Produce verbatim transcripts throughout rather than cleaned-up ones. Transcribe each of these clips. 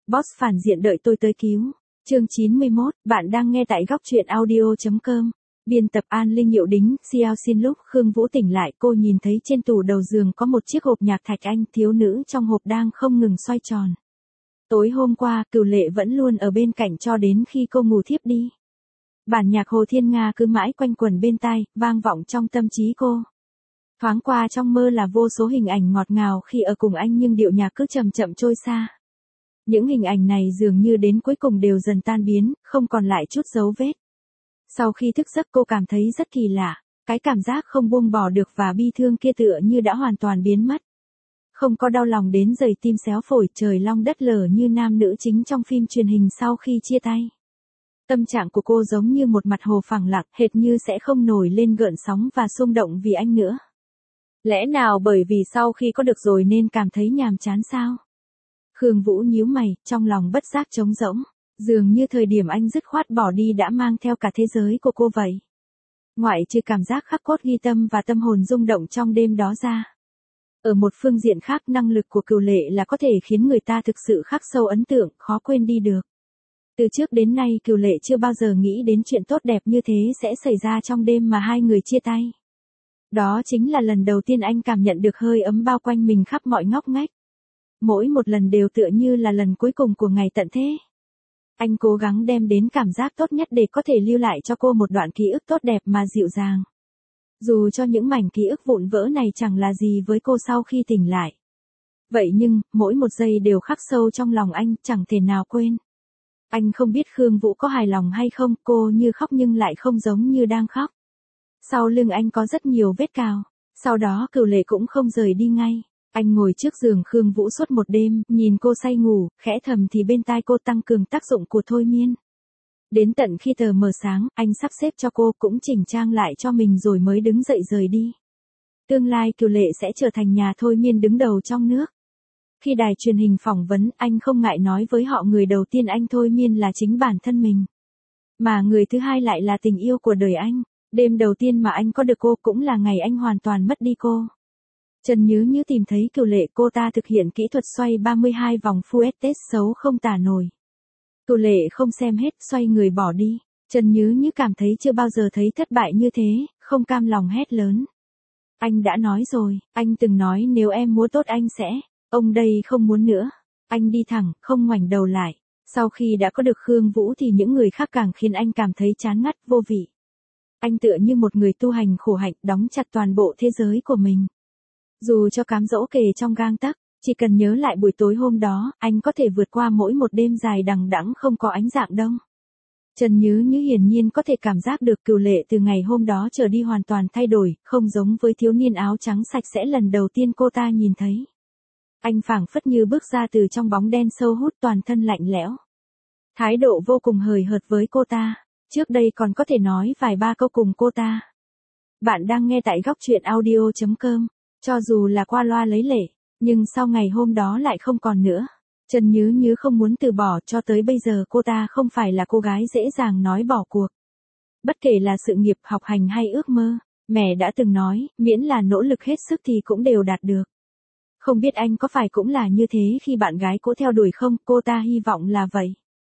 Boss phản diện đợi tôi tới cứu. Chương chín mươi mốt, bạn đang nghe tại góc truyện audio chấm com. Biên tập An Linh Hiệu Đính, Xiao xin lúc Khương Vũ tỉnh lại, cô nhìn thấy trên tủ đầu giường có một chiếc hộp nhạc thạch anh, thiếu nữ trong hộp đang không ngừng xoay tròn. Tối hôm qua, Cửu Lệ vẫn luôn ở bên cạnh cho đến khi cô ngủ thiếp đi. Bản nhạc Hồ Thiên Nga cứ mãi quanh quẩn bên tai, vang vọng trong tâm trí cô. Thoáng qua trong mơ là vô số hình ảnh ngọt ngào khi ở cùng anh, nhưng điệu nhạc cứ chậm chậm trôi xa. Những hình ảnh này dường như đến cuối cùng đều dần tan biến, không còn lại chút dấu vết. Sau khi thức giấc cô cảm thấy rất kỳ lạ, cái cảm giác không buông bỏ được và bi thương kia tựa như đã hoàn toàn biến mất. Không có đau lòng đến rời tim xéo phổi, trời long đất lở như nam nữ chính trong phim truyền hình sau khi chia tay. Tâm trạng của cô giống như một mặt hồ phẳng lặng, hệt như sẽ không nổi lên gợn sóng và xung động vì anh nữa. Lẽ nào bởi vì sau khi có được rồi nên cảm thấy nhàm chán sao? Khương Vũ nhíu mày, trong lòng bất giác trống rỗng, dường như thời điểm anh dứt khoát bỏ đi đã mang theo cả thế giới của cô vậy. Ngoại trừ cảm giác khắc cốt ghi tâm và tâm hồn rung động trong đêm đó ra. Ở một phương diện khác, năng lực của Cửu Lệ là có thể khiến người ta thực sự khắc sâu ấn tượng, khó quên đi được. Từ trước đến nay Cửu Lệ chưa bao giờ nghĩ đến chuyện tốt đẹp như thế sẽ xảy ra trong đêm mà hai người chia tay. Đó chính là lần đầu tiên anh cảm nhận được hơi ấm bao quanh mình khắp mọi ngóc ngách. Mỗi một lần đều tựa như là lần cuối cùng của ngày tận thế. Anh cố gắng đem đến cảm giác tốt nhất để có thể lưu lại cho cô một đoạn ký ức tốt đẹp mà dịu dàng. Dù cho những mảnh ký ức vụn vỡ này chẳng là gì với cô sau khi tỉnh lại. Vậy nhưng, mỗi một giây đều khắc sâu trong lòng anh, chẳng thể nào quên. Anh không biết Khương Vũ có hài lòng hay không, cô như khóc nhưng lại không giống như đang khóc. Sau lưng anh có rất nhiều vết cào, sau đó Cửu Lệ cũng không rời đi ngay. Anh ngồi trước giường Khương Vũ suốt một đêm, nhìn cô say ngủ, khẽ thầm thì bên tai cô tăng cường tác dụng của thôi miên. Đến tận khi tờ mờ sáng, anh sắp xếp cho cô cũng chỉnh trang lại cho mình rồi mới đứng dậy rời đi. Tương lai Cửu Lệ sẽ trở thành nhà thôi miên đứng đầu trong nước. Khi đài truyền hình phỏng vấn, anh không ngại nói với họ người đầu tiên anh thôi miên là chính bản thân mình. Mà người thứ hai lại là tình yêu của đời anh. Đêm đầu tiên mà anh có được cô cũng là ngày anh hoàn toàn mất đi cô. Trần Nhứ Như tìm thấy Cửu Lệ, cô ta thực hiện kỹ thuật xoay ba mươi hai vòng full test xấu không tả nổi. Cửu Lệ không xem hết, xoay người bỏ đi. Trần Nhứ Như cảm thấy chưa bao giờ thấy thất bại như thế, không cam lòng hét lớn. Anh đã nói rồi, anh từng nói nếu em muốn tốt anh sẽ, ông đây không muốn nữa. Anh đi thẳng, không ngoảnh đầu lại. Sau khi đã có được Khương Vũ thì những người khác càng khiến anh cảm thấy chán ngắt, vô vị. Anh tựa như một người tu hành khổ hạnh, đóng chặt toàn bộ thế giới của mình. Dù cho cám dỗ kề trong gang tấc, chỉ cần nhớ lại buổi tối hôm đó, anh có thể vượt qua mỗi một đêm dài đằng đẵng không có ánh dạng đông. Trần Nhứ Như hiển nhiên có thể cảm giác được Cửu Lệ từ ngày hôm đó trở đi hoàn toàn thay đổi, không giống với thiếu niên áo trắng sạch sẽ lần đầu tiên cô ta nhìn thấy. Anh phảng phất như bước ra từ trong bóng đen sâu hút, toàn thân lạnh lẽo. Thái độ vô cùng hời hợt với cô ta, trước đây còn có thể nói vài ba câu cùng cô ta. Bạn đang nghe tại góc truyện audio chấm com. Cho dù là qua loa lấy lệ, nhưng sau ngày hôm đó lại không còn nữa. Trần Nhứ Như không muốn từ bỏ, cho tới bây giờ cô ta không phải là cô gái dễ dàng nói bỏ cuộc. Bất kể là sự nghiệp, học hành hay ước mơ, mẹ đã từng nói, miễn là nỗ lực hết sức thì cũng đều đạt được. Không biết anh có phải cũng là như thế khi bạn gái cô theo đuổi không, cô ta hy vọng là vậy.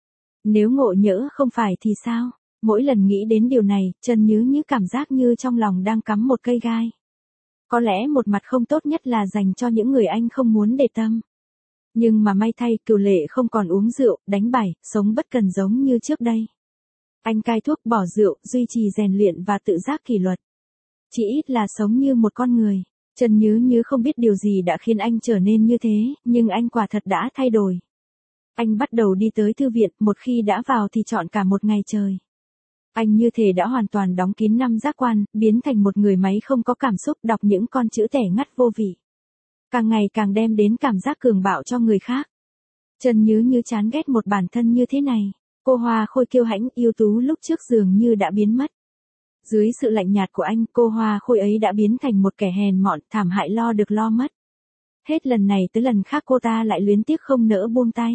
Nếu ngộ nhỡ không phải thì sao? Mỗi lần nghĩ đến điều này, Trần Nhứ Như cảm giác như trong lòng đang cắm một cây gai. Có lẽ một mặt không tốt nhất là dành cho những người anh không muốn để tâm. Nhưng mà may thay, Cửu Lệ không còn uống rượu, đánh bài, sống bất cần giống như trước đây. Anh cai thuốc, bỏ rượu, duy trì rèn luyện và tự giác kỷ luật. Chỉ ít là sống như một con người. Trần Nhứ Như không biết điều gì đã khiến anh trở nên như thế, nhưng anh quả thật đã thay đổi. Anh bắt đầu đi tới thư viện, một khi đã vào thì chọn cả một ngày trời. Anh như thể đã hoàn toàn đóng kín năm giác quan, biến thành một người máy không có cảm xúc, đọc những con chữ tẻ ngắt vô vị. Càng ngày càng đem đến cảm giác cường bạo cho người khác. Trần Nhứ Như chán ghét một bản thân như thế này. Cô hoa khôi kiêu hãnh, ưu tú lúc trước dường như đã biến mất. Dưới sự lạnh nhạt của anh, cô hoa khôi ấy đã biến thành một kẻ hèn mọn, thảm hại lo được lo mất. Hết lần này tới lần khác cô ta lại luyến tiếc không nỡ buông tay.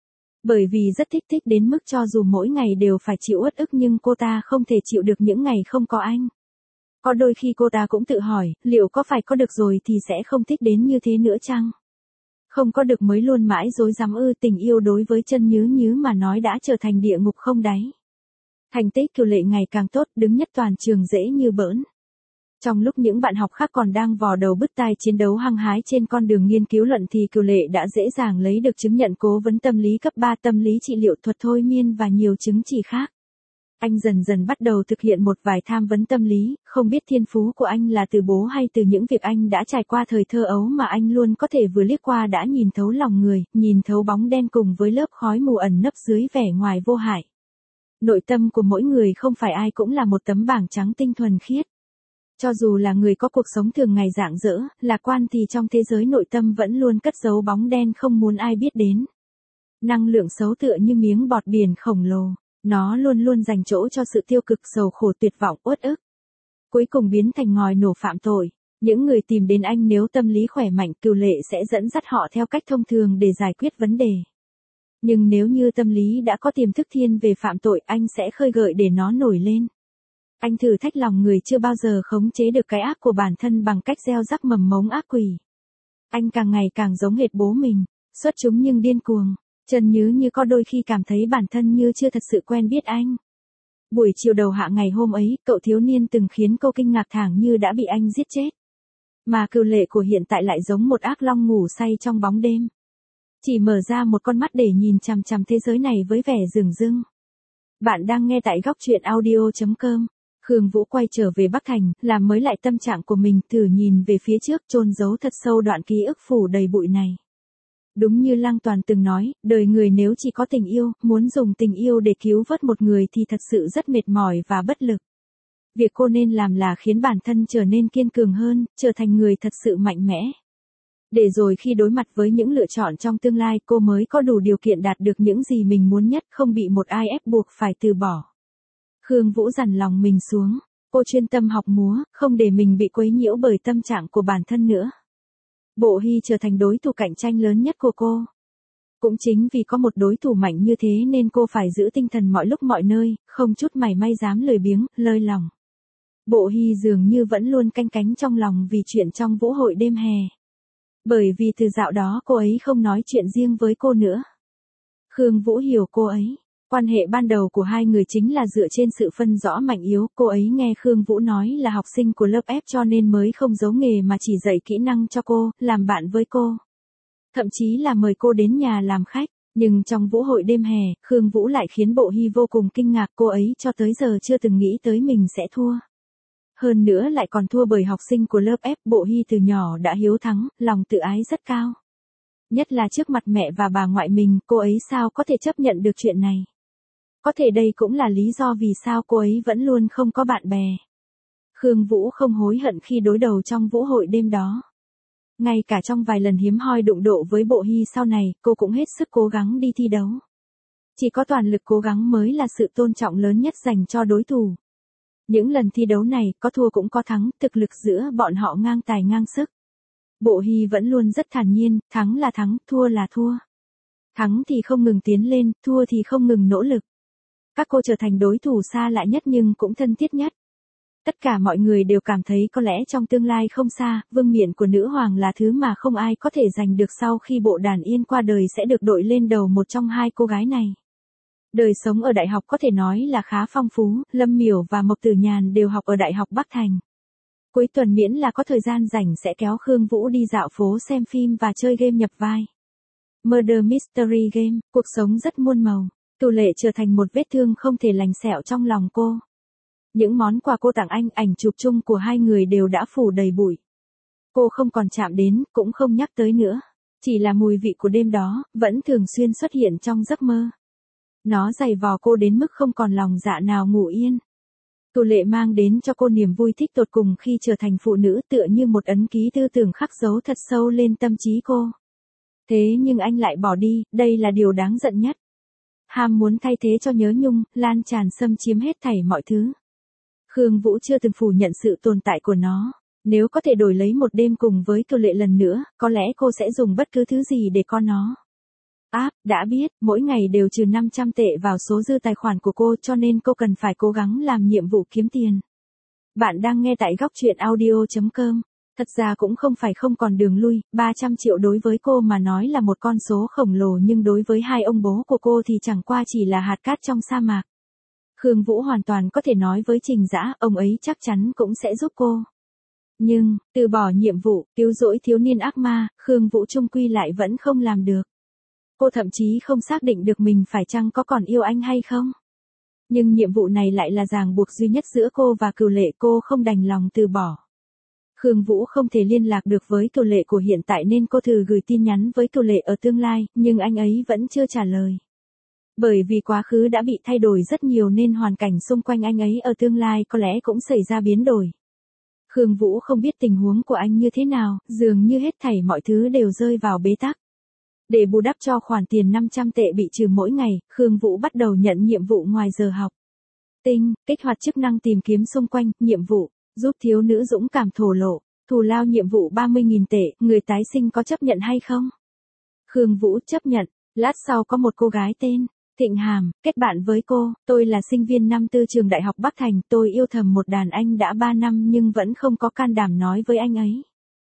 Bởi vì rất thích thích đến mức cho dù mỗi ngày đều phải chịu uất ức nhưng cô ta không thể chịu được những ngày không có anh. Có đôi khi cô ta cũng tự hỏi, liệu có phải có được rồi thì sẽ không thích đến như thế nữa chăng? Không có được mới luôn mãi dối dám ư, tình yêu đối với Chân Nhứ Nhứ mà nói đã trở thành địa ngục không đáy. Thành tích Kiều Lệ ngày càng tốt, đứng nhất toàn trường dễ như bỡn. Trong lúc những bạn học khác còn đang vò đầu bứt tai chiến đấu hăng hái trên con đường nghiên cứu luận thì Kiều Lệ đã dễ dàng lấy được chứng nhận cố vấn tâm lý cấp ba, tâm lý trị liệu, thuật thôi miên và nhiều chứng chỉ khác. Anh dần dần bắt đầu thực hiện một vài tham vấn tâm lý, không biết thiên phú của anh là từ bố hay từ những việc anh đã trải qua thời thơ ấu mà anh luôn có thể vừa liếc qua đã nhìn thấu lòng người, nhìn thấu bóng đen cùng với lớp khói mù ẩn nấp dưới vẻ ngoài vô hại. Nội tâm của mỗi người không phải ai cũng là một tấm bảng trắng tinh thuần khiết. Cho dù là người có cuộc sống thường ngày rạng rỡ, lạc quan thì trong thế giới nội tâm vẫn luôn cất giấu bóng đen không muốn ai biết đến. Năng lượng xấu tựa như miếng bọt biển khổng lồ, nó luôn luôn dành chỗ cho sự tiêu cực, sầu khổ, tuyệt vọng, uất ức. Cuối cùng biến thành ngòi nổ phạm tội. Những người tìm đến anh nếu tâm lý khỏe mạnh, Kiều Lệ sẽ dẫn dắt họ theo cách thông thường để giải quyết vấn đề. Nhưng nếu như tâm lý đã có tiềm thức thiên về phạm tội, anh sẽ khơi gợi để nó nổi lên. Anh thử thách lòng người chưa bao giờ khống chế được cái ác của bản thân bằng cách gieo rắc mầm mống ác quỷ. Anh càng ngày càng giống hệt bố mình, xuất chúng nhưng điên cuồng. Chân Nhứ Như có đôi khi cảm thấy bản thân như chưa thật sự quen biết anh. Buổi chiều đầu hạ ngày hôm ấy, cậu thiếu niên từng khiến cô kinh ngạc thảng như đã bị anh giết chết. Mà Kiều Lệ của hiện tại lại giống một ác long ngủ say trong bóng đêm. Chỉ mở ra một con mắt để nhìn chằm chằm thế giới này với vẻ dửng dưng. Bạn đang nghe tại góc truyện audio chấm com. Khương Vũ quay trở về Bắc Thành, làm mới lại tâm trạng của mình, thử nhìn về phía trước, chôn giấu thật sâu đoạn ký ức phủ đầy bụi này. Đúng như Lăng Toàn từng nói, đời người nếu chỉ có tình yêu, muốn dùng tình yêu để cứu vớt một người thì thật sự rất mệt mỏi và bất lực. Việc cô nên làm là khiến bản thân trở nên kiên cường hơn, trở thành người thật sự mạnh mẽ. Để rồi khi đối mặt với những lựa chọn trong tương lai, cô mới có đủ điều kiện đạt được những gì mình muốn nhất, không bị một ai ép buộc phải từ bỏ. Khương Vũ dằn lòng mình xuống, cô chuyên tâm học múa, không để mình bị quấy nhiễu bởi tâm trạng của bản thân nữa. Bộ Hy trở thành đối thủ cạnh tranh lớn nhất của cô. Cũng chính vì có một đối thủ mạnh như thế nên cô phải giữ tinh thần mọi lúc mọi nơi, không chút mảy may dám lười biếng, lơi lòng. Bộ Hy dường như vẫn luôn canh cánh trong lòng vì chuyện trong vũ hội đêm hè. Bởi vì từ dạo đó cô ấy không nói chuyện riêng với cô nữa. Khương Vũ hiểu cô ấy. Quan hệ ban đầu của hai người chính là dựa trên sự phân rõ mạnh yếu. Cô ấy nghe Khương Vũ nói là học sinh của lớp F cho nên mới không giấu nghề mà chỉ dạy kỹ năng cho cô, làm bạn với cô. Thậm chí là mời cô đến nhà làm khách. Nhưng trong vũ hội đêm hè, Khương Vũ lại khiến Bộ Hy vô cùng kinh ngạc. Cô ấy cho tới giờ chưa từng nghĩ tới mình sẽ thua. Hơn nữa lại còn thua bởi học sinh của lớp F. Bộ Hy từ nhỏ đã hiếu thắng, lòng tự ái rất cao. Nhất là trước mặt mẹ và bà ngoại mình, cô ấy sao có thể chấp nhận được chuyện này. Có thể đây cũng là lý do vì sao cô ấy vẫn luôn không có bạn bè. Khương Vũ không hối hận khi đối đầu trong vũ hội đêm đó. Ngay cả trong vài lần hiếm hoi đụng độ với Bộ Hy sau này, cô cũng hết sức cố gắng đi thi đấu. Chỉ có toàn lực cố gắng mới là sự tôn trọng lớn nhất dành cho đối thủ. Những lần thi đấu này, có thua cũng có thắng, thực lực giữa bọn họ ngang tài ngang sức. Bộ Hy vẫn luôn rất thản nhiên, thắng là thắng, thua là thua. Thắng thì không ngừng tiến lên, thua thì không ngừng nỗ lực. Các cô trở thành đối thủ xa lạ nhất nhưng cũng thân thiết nhất. Tất cả mọi người đều cảm thấy có lẽ trong tương lai không xa, vương miện của nữ hoàng là thứ mà không ai có thể giành được sau khi Bộ Đàn Yên qua đời sẽ được đội lên đầu một trong hai cô gái này. Đời sống ở đại học có thể nói là khá phong phú, Lâm Miểu và Mộc Tử Nhàn đều học ở Đại học Bắc Thành. Cuối tuần miễn là có thời gian rảnh sẽ kéo Khương Vũ đi dạo phố xem phim và chơi game nhập vai. Murder Mystery Game, cuộc sống rất muôn màu. Kiều Lệ trở thành một vết thương không thể lành sẹo trong lòng cô. Những món quà cô tặng anh, ảnh chụp chung của hai người đều đã phủ đầy bụi. Cô không còn chạm đến, cũng không nhắc tới nữa. Chỉ là mùi vị của đêm đó, vẫn thường xuyên xuất hiện trong giấc mơ. Nó dày vò cô đến mức không còn lòng dạ nào ngủ yên. Kiều Lệ mang đến cho cô niềm vui thích tột cùng khi trở thành phụ nữ, tựa như một ấn ký tư tưởng khắc dấu thật sâu lên tâm trí cô. Thế nhưng anh lại bỏ đi, đây là điều đáng giận nhất. Ham muốn thay thế cho nhớ nhung, lan tràn xâm chiếm hết thảy mọi thứ. Khương Vũ chưa từng phủ nhận sự tồn tại của nó. Nếu có thể đổi lấy một đêm cùng với Kiều Lệ lần nữa, có lẽ cô sẽ dùng bất cứ thứ gì để có nó. Áp, đã biết, mỗi ngày đều trừ năm trăm tệ vào số dư tài khoản của cô cho nên cô cần phải cố gắng làm nhiệm vụ kiếm tiền. Bạn đang nghe tại góc truyện audio chấm com. Thật ra cũng không phải không còn đường lui, ba trăm triệu đối với cô mà nói là một con số khổng lồ nhưng đối với hai ông bố của cô thì chẳng qua chỉ là hạt cát trong sa mạc. Khương Vũ hoàn toàn có thể nói với Trình Dã, ông ấy chắc chắn cũng sẽ giúp cô. Nhưng, từ bỏ nhiệm vụ, cứu rỗi thiếu niên ác ma, Khương Vũ chung quy lại vẫn không làm được. Cô thậm chí không xác định được mình phải chăng có còn yêu anh hay không. Nhưng nhiệm vụ này lại là ràng buộc duy nhất giữa cô và Cửu Lệ, cô không đành lòng từ bỏ. Khương Vũ không thể liên lạc được với Cửu Lệ của hiện tại nên cô thử gửi tin nhắn với Cửu Lệ ở tương lai, nhưng anh ấy vẫn chưa trả lời. Bởi vì quá khứ đã bị thay đổi rất nhiều nên hoàn cảnh xung quanh anh ấy ở tương lai có lẽ cũng xảy ra biến đổi. Khương Vũ không biết tình huống của anh như thế nào, dường như hết thảy mọi thứ đều rơi vào bế tắc. Để bù đắp cho khoản tiền năm trăm tệ bị trừ mỗi ngày, Khương Vũ bắt đầu nhận nhiệm vụ ngoài giờ học. Tinh, kích hoạt chức năng tìm kiếm xung quanh, nhiệm vụ, giúp thiếu nữ dũng cảm thổ lộ, thù lao nhiệm vụ ba mươi nghìn tệ, người tái sinh có chấp nhận hay không? Khương Vũ chấp nhận, lát sau có một cô gái tên Thịnh Hàm, kết bạn với cô, tôi là sinh viên năm tư trường Đại học Bắc Thành, tôi yêu thầm một đàn anh đã ba năm nhưng vẫn không có can đảm nói với anh ấy.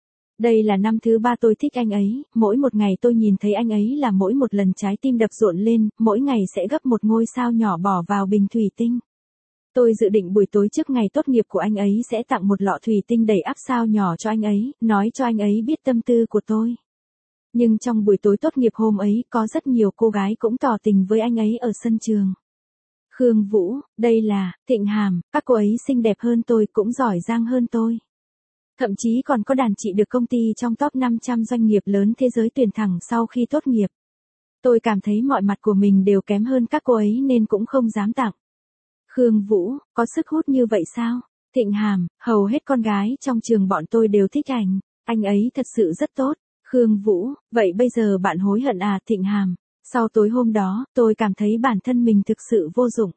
Đây là năm thứ ba tôi thích anh ấy, mỗi một ngày tôi nhìn thấy anh ấy là mỗi một lần trái tim đập rộn lên, mỗi ngày sẽ gấp một ngôi sao nhỏ bỏ vào bình thủy tinh. Tôi dự định buổi tối trước ngày tốt nghiệp của anh ấy sẽ tặng một lọ thủy tinh đầy áp sao nhỏ cho anh ấy, nói cho anh ấy biết tâm tư của tôi. Nhưng trong buổi tối tốt nghiệp hôm ấy có rất nhiều cô gái cũng tỏ tình với anh ấy ở sân trường. Khương Vũ, đây là Thịnh Hàm, các cô ấy xinh đẹp hơn tôi cũng giỏi giang hơn tôi. Thậm chí còn có đàn chị được công ty trong top năm trăm doanh nghiệp lớn thế giới tuyển thẳng sau khi tốt nghiệp. Tôi cảm thấy mọi mặt của mình đều kém hơn các cô ấy nên cũng không dám tặng. Khương Vũ, có sức hút như vậy sao? Thịnh Hàm, hầu hết con gái trong trường bọn tôi đều thích anh, anh ấy thật sự rất tốt. Khương Vũ, vậy bây giờ bạn hối hận à? Thịnh Hàm, sau tối hôm đó, tôi cảm thấy bản thân mình thực sự vô dụng.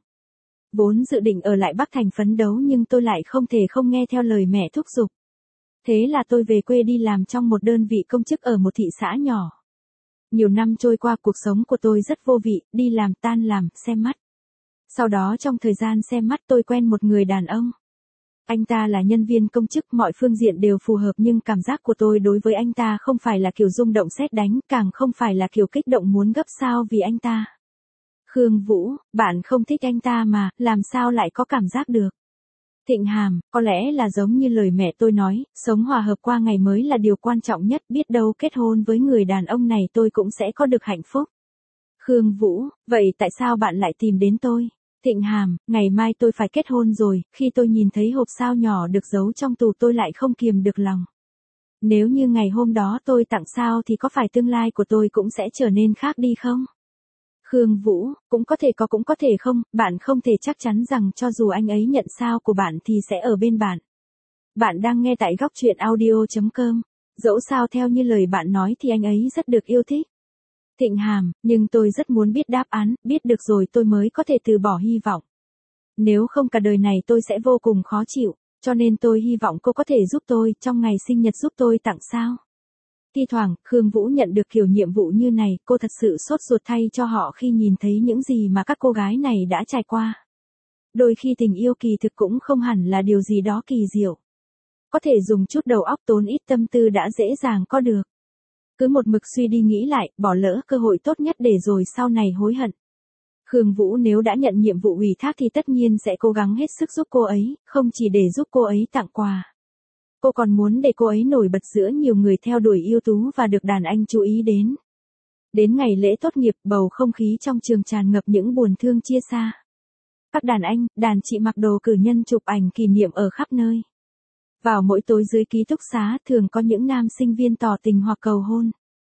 Vốn dự định ở lại Bắc Thành phấn đấu nhưng tôi lại không thể không nghe theo lời mẹ thúc giục. Thế là tôi về quê đi làm trong một đơn vị công chức ở một thị xã nhỏ. Nhiều năm trôi qua cuộc sống của tôi rất vô vị, đi làm tan làm, xem mắt. Sau đó trong thời gian xem mắt tôi quen một người đàn ông. Anh ta là nhân viên công chức, mọi phương diện đều phù hợp nhưng cảm giác của tôi đối với anh ta không phải là kiểu rung động sét đánh, càng không phải là kiểu kích động muốn gấp sao vì anh ta. Khương Vũ, bạn không thích anh ta mà, làm sao lại có cảm giác được? Thịnh Hàm, có lẽ là giống như lời mẹ tôi nói, sống hòa hợp qua ngày mới là điều quan trọng nhất, biết đâu kết hôn với người đàn ông này tôi cũng sẽ có được hạnh phúc. Khương Vũ, vậy tại sao bạn lại tìm đến tôi? Thịnh Hàm, ngày mai tôi phải kết hôn rồi, khi tôi nhìn thấy hộp sao nhỏ được giấu trong tủ tôi lại không kiềm được lòng. Nếu như ngày hôm đó tôi tặng sao thì có phải tương lai của tôi cũng sẽ trở nên khác đi không? Khương Vũ, cũng có thể có cũng có thể không, bạn không thể chắc chắn rằng cho dù anh ấy nhận sao của bạn thì sẽ ở bên bạn. Bạn đang nghe tại góc truyện audio chấm com. Dẫu sao theo như lời bạn nói thì anh ấy rất được yêu thích. Thịnh Hàm, nhưng tôi rất muốn biết đáp án, biết được rồi tôi mới có thể từ bỏ hy vọng. Nếu không cả đời này tôi sẽ vô cùng khó chịu, cho nên tôi hy vọng cô có thể giúp tôi, trong ngày sinh nhật giúp tôi tặng sao. Thi thoảng, Khương Vũ nhận được kiểu nhiệm vụ như này, cô thật sự sốt ruột thay cho họ khi nhìn thấy những gì mà các cô gái này đã trải qua. Đôi khi tình yêu kỳ thực cũng không hẳn là điều gì đó kỳ diệu. Có thể dùng chút đầu óc tốn ít tâm tư đã dễ dàng có được. Cứ một mực suy đi nghĩ lại, bỏ lỡ cơ hội tốt nhất để rồi sau này hối hận. Khương Vũ nếu đã nhận nhiệm vụ ủy thác thì tất nhiên sẽ cố gắng hết sức giúp cô ấy, không chỉ để giúp cô ấy tặng quà. Cô còn muốn để cô ấy nổi bật giữa nhiều người theo đuổi ưu tú và được đàn anh chú ý đến. Đến ngày lễ tốt nghiệp, bầu không khí trong trường tràn ngập những buồn thương chia xa. Các đàn anh, đàn chị mặc đồ cử nhân chụp ảnh kỷ niệm ở khắp nơi. Vào mỗi tối dưới ký túc xá thường có những nam sinh viên tỏ tình hoặc cầu hôn.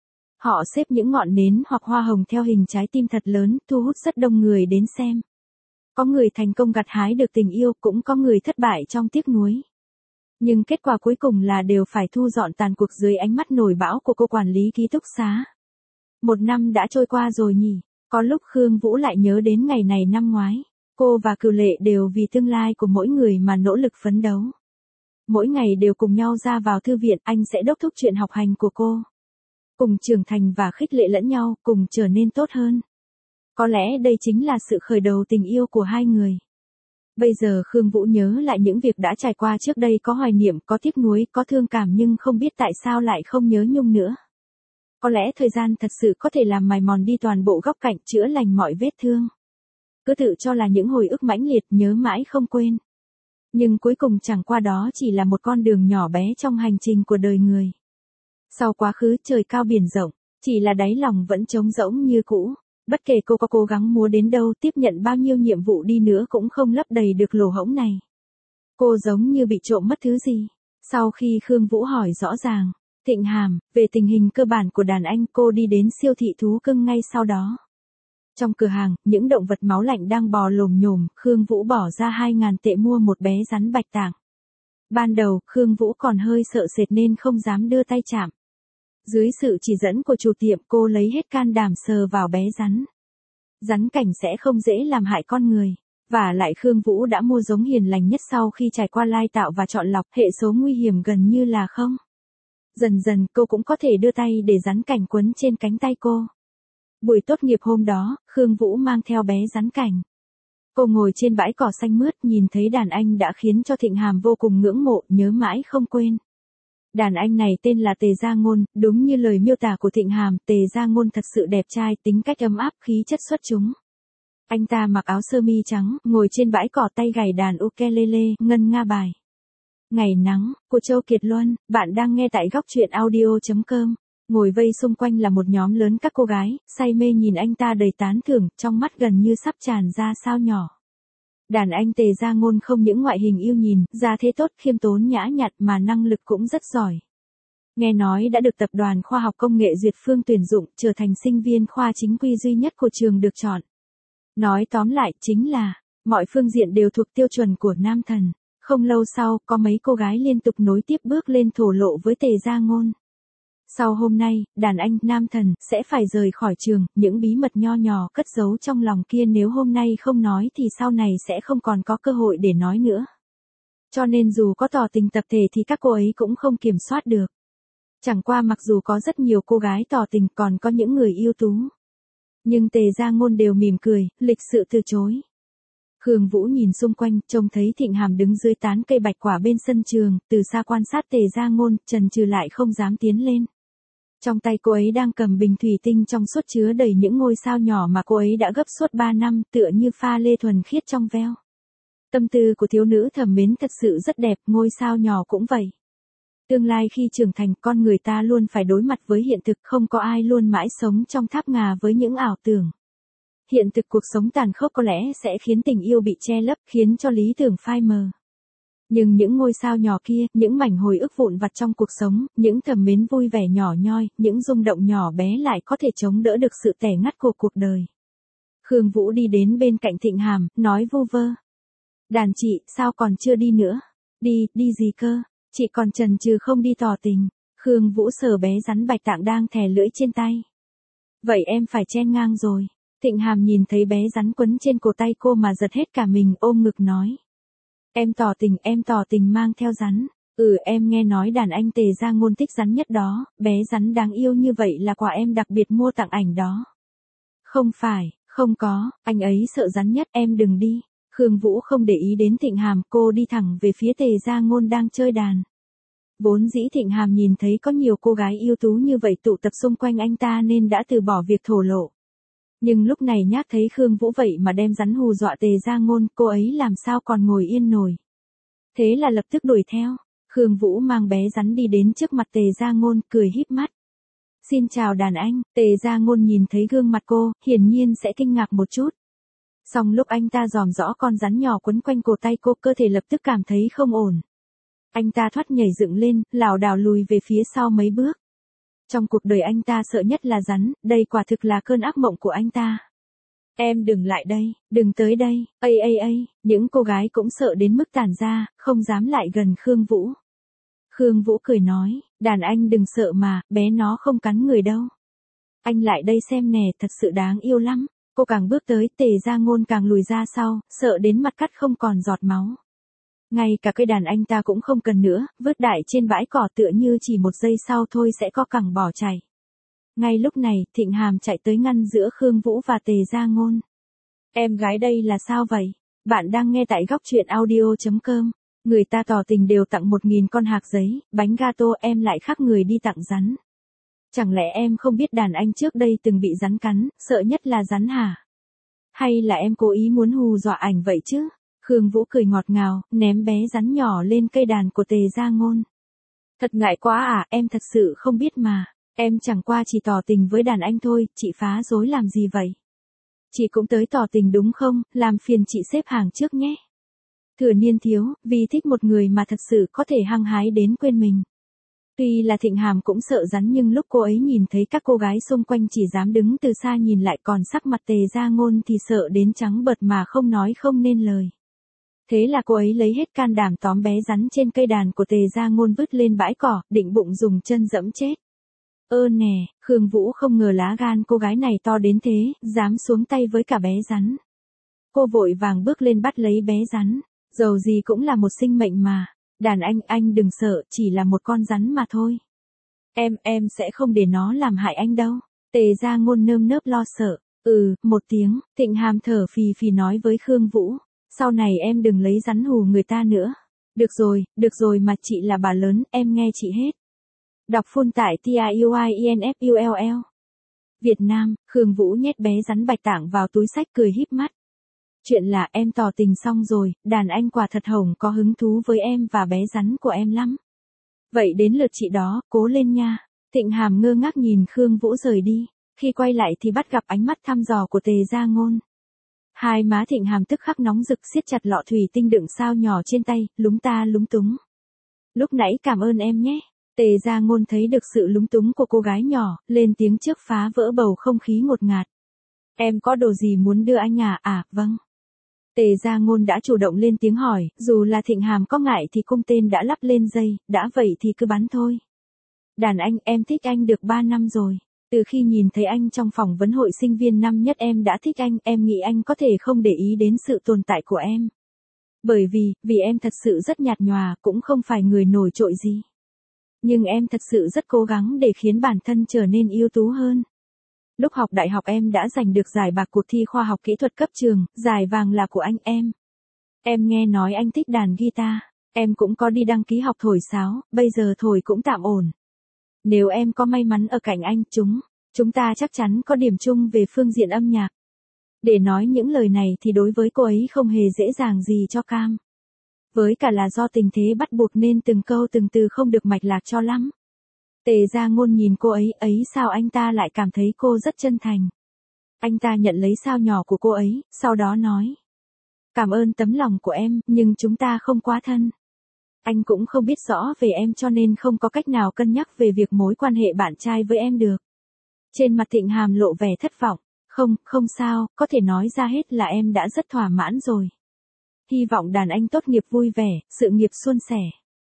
Họ xếp những ngọn nến hoặc hoa hồng theo hình trái tim thật lớn, thu hút rất đông người đến xem. Có người thành công gặt hái được tình yêu, cũng có người thất bại trong tiếc nuối. Nhưng kết quả cuối cùng là đều phải thu dọn tàn cuộc dưới ánh mắt nổi bão của cô quản lý ký túc xá. Một năm đã trôi qua rồi nhỉ, có lúc Khương Vũ lại nhớ đến ngày này năm ngoái. Cô và Cửu Lệ đều vì tương lai của mỗi người mà nỗ lực phấn đấu. Mỗi ngày đều cùng nhau ra vào thư viện, anh sẽ đốc thúc chuyện học hành của cô. Cùng trưởng thành và khích lệ lẫn nhau, cùng trở nên tốt hơn. Có lẽ đây chính là sự khởi đầu tình yêu của hai người. Bây giờ Khương Vũ nhớ lại những việc đã trải qua trước đây, có hoài niệm, có tiếc nuối, có thương cảm, nhưng không biết tại sao lại không nhớ Nhung nữa. Có lẽ thời gian thật sự có thể làm mài mòn đi toàn bộ góc cạnh, chữa lành mọi vết thương. Cứ tự cho là những hồi ức mãnh liệt, nhớ mãi không quên. Nhưng cuối cùng chẳng qua đó chỉ là một con đường nhỏ bé trong hành trình của đời người. Sau quá khứ trời cao biển rộng, chỉ là đáy lòng vẫn trống rỗng như cũ. Bất kể cô có cố gắng múa đến đâu, tiếp nhận bao nhiêu nhiệm vụ đi nữa cũng không lấp đầy được lỗ hổng này. Cô giống như bị trộm mất thứ gì. Sau khi Khương Vũ hỏi rõ ràng, Thịnh Hàm, về tình hình cơ bản của đàn anh, cô đi đến siêu thị thú cưng ngay sau đó. Trong cửa hàng, những động vật máu lạnh đang bò lồm nhồm, Khương Vũ bỏ ra hai ngàn tệ mua một bé rắn bạch tạng. Ban đầu, Khương Vũ còn hơi sợ sệt nên không dám đưa tay chạm. Dưới sự chỉ dẫn của chủ tiệm, cô lấy hết can đảm sờ vào bé rắn. Rắn cảnh sẽ không dễ làm hại con người. Và lại Khương Vũ đã mua giống hiền lành nhất sau khi trải qua lai tạo và chọn lọc, hệ số nguy hiểm gần như là không. Dần dần cô cũng có thể đưa tay để rắn cảnh quấn trên cánh tay cô. Buổi tốt nghiệp hôm đó, Khương Vũ mang theo bé rắn cảnh. Cô ngồi trên bãi cỏ xanh mướt, nhìn thấy đàn anh đã khiến cho Thịnh Hàm vô cùng ngưỡng mộ, nhớ mãi không quên. Đàn anh này tên là Tề Gia Ngôn, đúng như lời miêu tả của Thịnh Hàm, Tề Gia Ngôn thật sự đẹp trai, tính cách ấm áp, khí chất xuất chúng. Anh ta mặc áo sơ mi trắng, ngồi trên bãi cỏ tay gảy đàn ukulele, ngân nga bài Ngày Nắng, của Châu Kiệt Luân. Bạn đang nghe tại góc truyện audio chấm com. Ngồi vây xung quanh là một nhóm lớn các cô gái, say mê nhìn anh ta đầy tán thưởng, trong mắt gần như sắp tràn ra sao nhỏ. Đàn anh Tề Gia Ngôn không những ngoại hình yêu nhìn, gia thế tốt, khiêm tốn nhã nhặn mà năng lực cũng rất giỏi. Nghe nói đã được Tập đoàn Khoa học Công nghệ Duyệt Phương tuyển dụng, trở thành sinh viên khoa chính quy duy nhất của trường được chọn. Nói tóm lại chính là, mọi phương diện đều thuộc tiêu chuẩn của nam thần. Không lâu sau, có mấy cô gái liên tục nối tiếp bước lên thổ lộ với Tề Gia Ngôn. Sau hôm nay, đàn anh, nam thần, sẽ phải rời khỏi trường, những bí mật nho nhỏ cất giấu trong lòng kia nếu hôm nay không nói thì sau này sẽ không còn có cơ hội để nói nữa. Cho nên dù có tỏ tình tập thể thì các cô ấy cũng không kiểm soát được. Chẳng qua mặc dù có rất nhiều cô gái tỏ tình, còn có những người yêu tú. Nhưng Tề Gia Ngôn đều mỉm cười, lịch sự từ chối. Khương Vũ nhìn xung quanh, trông thấy Thịnh Hàm đứng dưới tán cây bạch quả bên sân trường, từ xa quan sát Tề Gia Ngôn, chần chừ lại không dám tiến lên. Trong tay cô ấy đang cầm bình thủy tinh trong suốt chứa đầy những ngôi sao nhỏ mà cô ấy đã gấp suốt ba năm, tựa như pha lê thuần khiết trong veo. Tâm tư của thiếu nữ thầm mến thật sự rất đẹp, ngôi sao nhỏ cũng vậy. Tương lai khi trưởng thành, con người ta luôn phải đối mặt với hiện thực, không có ai luôn mãi sống trong tháp ngà với những ảo tưởng. Hiện thực cuộc sống tàn khốc có lẽ sẽ khiến tình yêu bị che lấp, khiến cho lý tưởng phai mờ. Nhưng những ngôi sao nhỏ kia, những mảnh hồi ức vụn vặt trong cuộc sống, những thầm mến vui vẻ nhỏ nhoi, những rung động nhỏ bé lại có thể chống đỡ được sự tẻ ngắt của cuộc đời. Khương Vũ đi đến bên cạnh Thịnh Hàm, nói vu vơ. Đàn chị, sao còn chưa đi nữa? Đi, đi gì cơ? Chị còn chần chừ không đi tỏ tình. Khương Vũ sờ bé rắn bạch tạng đang thè lưỡi trên tay. Vậy em phải chen ngang rồi. Thịnh Hàm nhìn thấy bé rắn quấn trên cổ tay cô mà giật hết cả mình, ôm ngực nói. Em tỏ tình, em tỏ tình mang theo rắn. Ừ, em nghe nói đàn anh Tề Gia Ngôn thích rắn nhất đó, bé rắn đáng yêu như vậy là quà em đặc biệt mua tặng ảnh đó. Không phải, không có, anh ấy sợ rắn nhất, em đừng đi. Khương Vũ không để ý đến Thịnh Hàm, cô đi thẳng về phía Tề Gia Ngôn đang chơi đàn. Vốn dĩ Thịnh Hàm nhìn thấy có nhiều cô gái yêu tú như vậy tụ tập xung quanh anh ta nên đã từ bỏ việc thổ lộ. Nhưng lúc này nhác thấy Khương Vũ vậy mà đem rắn hù dọa Tề Gia Ngôn, cô ấy làm sao còn ngồi yên nổi. Thế là lập tức đuổi theo. Khương Vũ mang bé rắn đi đến trước mặt Tề Gia Ngôn, cười híp mắt. Xin chào đàn anh. Tề Gia Ngôn nhìn thấy gương mặt cô, hiển nhiên sẽ kinh ngạc một chút. Song lúc anh ta dòm rõ con rắn nhỏ quấn quanh cổ tay cô, cơ thể lập tức cảm thấy không ổn. Anh ta thoát nhảy dựng lên, lảo đảo lùi về phía sau mấy bước. Trong cuộc đời anh ta sợ nhất là rắn, đây quả thực là cơn ác mộng của anh ta. Em đừng lại đây, đừng tới đây, ây ây ây, những cô gái cũng sợ đến mức tản ra, không dám lại gần Khương Vũ. Khương Vũ cười nói, đàn anh đừng sợ mà, bé nó không cắn người đâu. Anh lại đây xem nè, thật sự đáng yêu lắm. Cô càng bước tới, Tề Gia Ngôn càng lùi ra sau, sợ đến mặt cắt không còn giọt máu. Ngay cả cây đàn anh ta cũng không cần nữa, vứt đại trên bãi cỏ tựa như chỉ một giây sau thôi sẽ có cẳng bỏ chạy. Ngay lúc này, Thịnh Hàm chạy tới ngăn giữa Khương Vũ và Tề Gia Ngôn. Em gái đây là sao vậy? Bạn đang nghe tại góc chuyện audio chấm com. Người ta tỏ tình đều tặng một nghìn con hạc giấy, bánh gato, em lại khác người đi tặng rắn. Chẳng lẽ em không biết đàn anh trước đây từng bị rắn cắn, sợ nhất là rắn hả? Hay là em cố ý muốn hù dọa ảnh vậy chứ? Khương Vũ cười ngọt ngào, ném bé rắn nhỏ lên cây đàn của Tề Gia Ngôn. Thật ngại quá à, em thật sự không biết mà. Em chẳng qua chỉ tỏ tình với đàn anh thôi, chị phá rối làm gì vậy? Chị cũng tới tỏ tình đúng không, làm phiền chị xếp hàng trước nhé. Thừa niên thiếu, vì thích một người mà thật sự có thể hăng hái đến quên mình. Tuy là Thịnh Hàm cũng sợ rắn nhưng lúc cô ấy nhìn thấy các cô gái xung quanh chỉ dám đứng từ xa nhìn lại, còn sắc mặt Tề Gia Ngôn thì sợ đến trắng bợt mà không nói không nên lời. Thế là cô ấy lấy hết can đảm tóm bé rắn trên cây đàn của Tề Gia Ngôn vứt lên bãi cỏ, định bụng dùng chân dẫm chết. Ơ nè, Khương Vũ không ngờ lá gan cô gái này to đến thế, dám xuống tay với cả bé rắn. Cô vội vàng bước lên bắt lấy bé rắn, dầu gì cũng là một sinh mệnh mà. Đàn anh, anh đừng sợ, chỉ là một con rắn mà thôi. Em, em sẽ không để nó làm hại anh đâu. Tề Gia Ngôn nơm nớp lo sợ. Ừ, một tiếng, Thịnh Hàm thở phì phì nói với Khương Vũ. Sau này em đừng lấy rắn hù người ta nữa. Được rồi, được rồi mà, chị là bà lớn, em nghe chị hết. Đọc full tại TIUIENFULL. Việt Nam, Khương Vũ nhét bé rắn bạch tạng vào túi xách cười híp mắt. Chuyện là em tỏ tình xong rồi, đàn anh quả thật hồng có hứng thú với em và bé rắn của em lắm. Vậy đến lượt chị đó, cố lên nha. Thịnh Hàm ngơ ngác nhìn Khương Vũ rời đi, khi quay lại thì bắt gặp ánh mắt thăm dò của Tề Gia Ngôn. Hai má Thịnh Hàm tức khắc nóng rực, siết chặt lọ thủy tinh đựng sao nhỏ trên tay, lúng ta lúng túng. Lúc nãy cảm ơn em nhé. Tề Gia Ngôn thấy được sự lúng túng của cô gái nhỏ, lên tiếng trước phá vỡ bầu không khí ngột ngạt. Em có đồ gì muốn đưa anh à? À, vâng. Tề Gia Ngôn đã chủ động lên tiếng hỏi, dù là Thịnh Hàm có ngại thì cung tên đã lắp lên dây, đã vậy thì cứ bắn thôi. Đàn anh, em thích anh được ba năm rồi. Từ khi nhìn thấy anh trong phỏng vấn hội sinh viên năm nhất em đã thích anh, em nghĩ anh có thể không để ý đến sự tồn tại của em. Bởi vì, vì em thật sự rất nhạt nhòa, cũng không phải người nổi trội gì. Nhưng em thật sự rất cố gắng để khiến bản thân trở nên ưu tú hơn. Lúc học đại học em đã giành được giải bạc cuộc thi khoa học kỹ thuật cấp trường, giải vàng là của anh em. Em nghe nói anh thích đàn guitar, em cũng có đi đăng ký học thổi sáo, bây giờ thổi cũng tạm ổn. Nếu em có may mắn ở cạnh anh, chúng, chúng ta chắc chắn có điểm chung về phương diện âm nhạc. Để nói những lời này thì đối với cô ấy không hề dễ dàng gì cho cam. Với cả là do tình thế bắt buộc nên từng câu từng từ không được mạch lạc cho lắm. Tề Gia Ngôn nhìn cô ấy, ấy sao anh ta lại cảm thấy cô rất chân thành. Anh ta nhận lấy sao nhỏ của cô ấy, sau đó nói. Cảm ơn tấm lòng của em, nhưng chúng ta không quá thân. Anh cũng không biết rõ về em cho nên không có cách nào cân nhắc về việc mối quan hệ bạn trai với em được. Trên mặt Thịnh Hàm lộ vẻ thất vọng. Không, không sao, có thể nói ra hết là em đã rất thỏa mãn rồi. Hy vọng đàn anh tốt nghiệp vui vẻ, sự nghiệp suôn sẻ.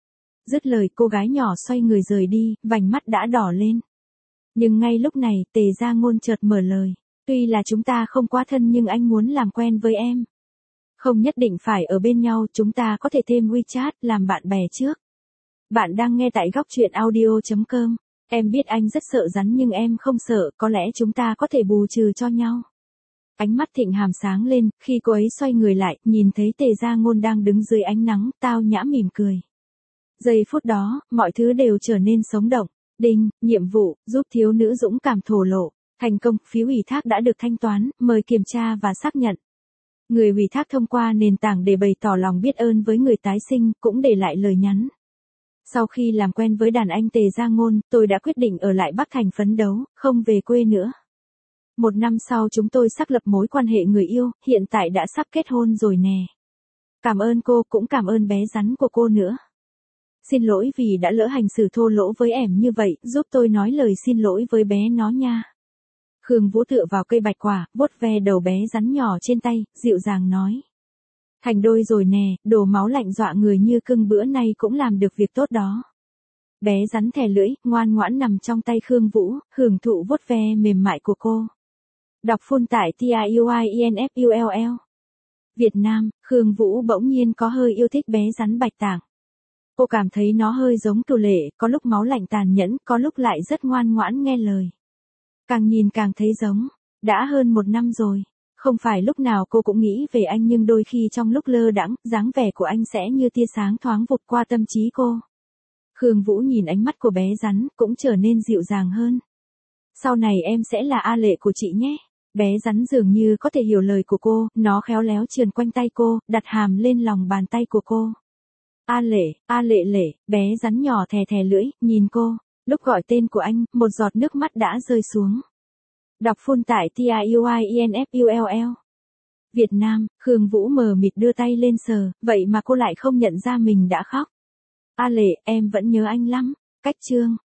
Dứt lời cô gái nhỏ xoay người rời đi, vành mắt đã đỏ lên. Nhưng ngay lúc này Tề Gia Ngôn chợt mở lời. Tuy là chúng ta không quá thân nhưng anh muốn làm quen với em. Không nhất định phải ở bên nhau, chúng ta có thể thêm WeChat, làm bạn bè trước. Bạn đang nghe tại góc chuyện audio chấm com. Em biết anh rất sợ rắn nhưng em không sợ, có lẽ chúng ta có thể bù trừ cho nhau. Ánh mắt Thịnh Hàm sáng lên, khi cô ấy xoay người lại, nhìn thấy Tề Gia Ngôn đang đứng dưới ánh nắng, tao nhã mỉm cười. Giây phút đó, mọi thứ đều trở nên sống động. Đinh, nhiệm vụ, giúp thiếu nữ dũng cảm thổ lộ. Thành công, phiếu ủy thác đã được thanh toán, mời kiểm tra và xác nhận. Người ủy thác thông qua nền tảng để bày tỏ lòng biết ơn với người tái sinh, cũng để lại lời nhắn. Sau khi làm quen với đàn anh Tề Gia Ngôn, tôi đã quyết định ở lại Bắc Thành phấn đấu, không về quê nữa. Một năm sau chúng tôi xác lập mối quan hệ người yêu, hiện tại đã sắp kết hôn rồi nè. Cảm ơn cô, cũng cảm ơn bé rắn của cô nữa. Xin lỗi vì đã lỡ hành xử thô lỗ với em như vậy, giúp tôi nói lời xin lỗi với bé nó nha. Khương Vũ tựa vào cây bạch quả, vuốt ve đầu bé rắn nhỏ trên tay, dịu dàng nói. Thành đôi rồi nè, đồ máu lạnh dọa người như cưng bữa nay cũng làm được việc tốt đó. Bé rắn thè lưỡi, ngoan ngoãn nằm trong tay Khương Vũ, hưởng thụ vuốt ve mềm mại của cô. Đọc full tại TIUIENFULL. Việt Nam, Khương Vũ bỗng nhiên có hơi yêu thích bé rắn bạch tạng. Cô cảm thấy nó hơi giống Cửu Lệ, có lúc máu lạnh tàn nhẫn, có lúc lại rất ngoan ngoãn nghe lời. Càng nhìn càng thấy giống. Đã hơn một năm rồi. Không phải lúc nào cô cũng nghĩ về anh nhưng đôi khi trong lúc lơ đãng, dáng vẻ của anh sẽ như tia sáng thoáng vụt qua tâm trí cô. Khương Vũ nhìn ánh mắt của bé rắn, cũng trở nên dịu dàng hơn. Sau này em sẽ là A Lệ của chị nhé. Bé rắn dường như có thể hiểu lời của cô, nó khéo léo trườn quanh tay cô, đặt hàm lên lòng bàn tay của cô. A Lệ, A Lệ Lệ, bé rắn nhỏ thè thè lưỡi, nhìn cô. Lúc gọi tên của anh, một giọt nước mắt đã rơi xuống. Đọc full tại T I U I E N F U L L. Việt Nam, Khương Vũ mờ mịt đưa tay lên sờ, vậy mà cô lại không nhận ra mình đã khóc. A Lệ, em vẫn nhớ anh lắm. Cách chương.